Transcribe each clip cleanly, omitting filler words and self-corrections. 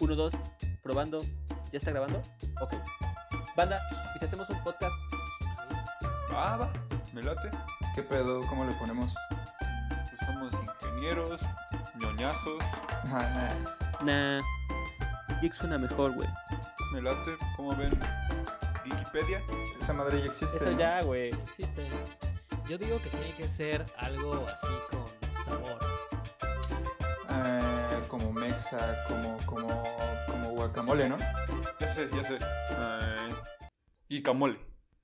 Uno, dos, probando. ¿Ya está grabando? Ok. Banda, ¿y si hacemos un podcast? Va, me late. ¿Qué pedo? ¿Cómo le ponemos? Pues somos ingenieros, ñoñazos. Nah. Geek suena mejor, güey. Me late. ¿Cómo ven? Wikipedia. Esa madre ya existe, Eso ¿no? ya, güey. Existe. Yo digo que tiene que ser algo así con sabor. Como mexa, como guacamole, ¿no? Ya sé. Y camole.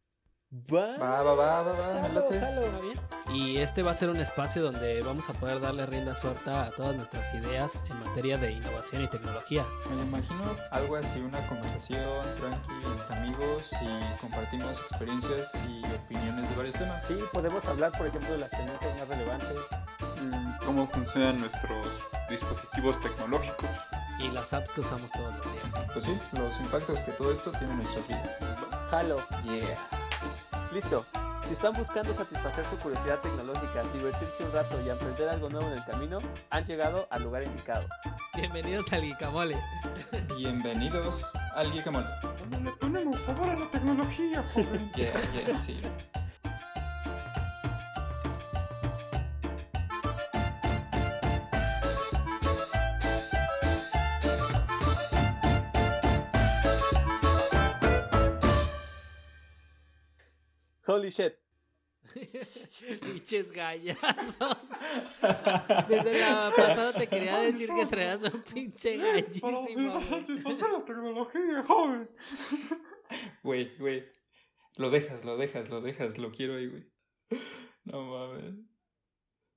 Va, me late. ¿Está bien? Y este va a ser un espacio donde vamos a poder darle rienda suelta a todas nuestras ideas en materia de innovación y tecnología. Me lo imagino algo así, una conversación tranqui entre amigos y compartimos experiencias y opiniones de varios temas. Sí, podemos hablar, por ejemplo, de las tendencias más relevantes. Cómo funcionan nuestros dispositivos tecnológicos. Y las apps que usamos todos los días. Pues sí, los impactos que todo esto tiene en nuestras vidas. Jalo. Yeah. Listo. Si están buscando satisfacer su curiosidad tecnológica, divertirse un rato y aprender algo nuevo en el camino, han llegado al lugar indicado. Bienvenidos al Guicamole. Bienvenidos al Guicamole. Le ponemos sabor a la tecnología, joven. Yeah, sí. Holy shit. Pinches gallazos. Desde la pasada te quería decir que traías un pinche gallísimo. güey. Satisfacer la tecnología, joven. Güey. Lo dejas, lo quiero ahí, güey. No mames.